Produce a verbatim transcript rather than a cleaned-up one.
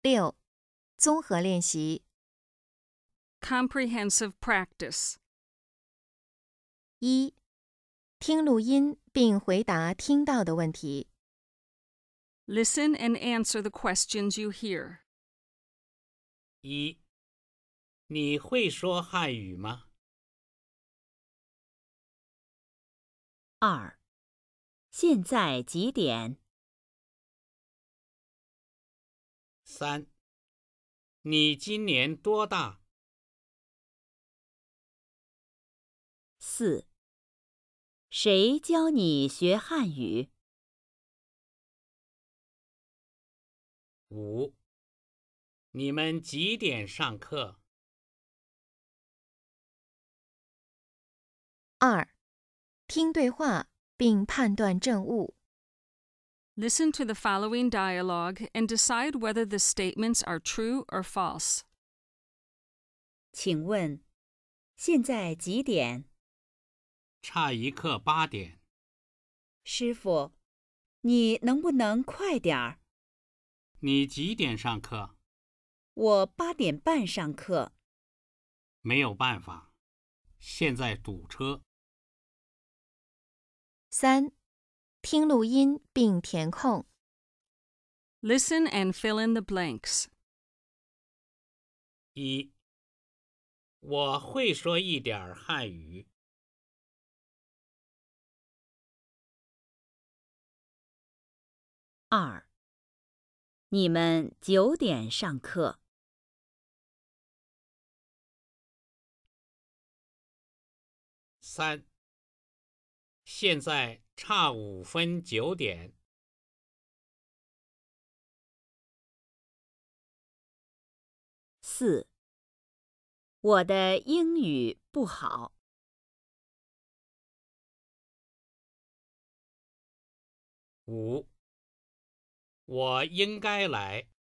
六、综合练习。 Comprehensive practice. 一、听录音并回答听到的问题。 Listen and answer the questions you hear. 一，你会说汉语吗？ 二，现在几点？ 三，你今年多大？ 四，谁教你学汉语？ 五，你们几点上课？ 二、听对话并判断正误。 Listen to the following dialogue and decide whether the statements are true or false. 请问，现在几点？ 差一刻八点。 师傅，你能不能快点儿？ 你几点上课？ 我八点半上课。 没有办法，现在堵车。 三、听录音并填空。 Listen and fill in the blanks. 一，我会说一点儿汉语。 二，你们九点上课。 三，现在差五分九点。 四，我的英语不好。 五，我应该来。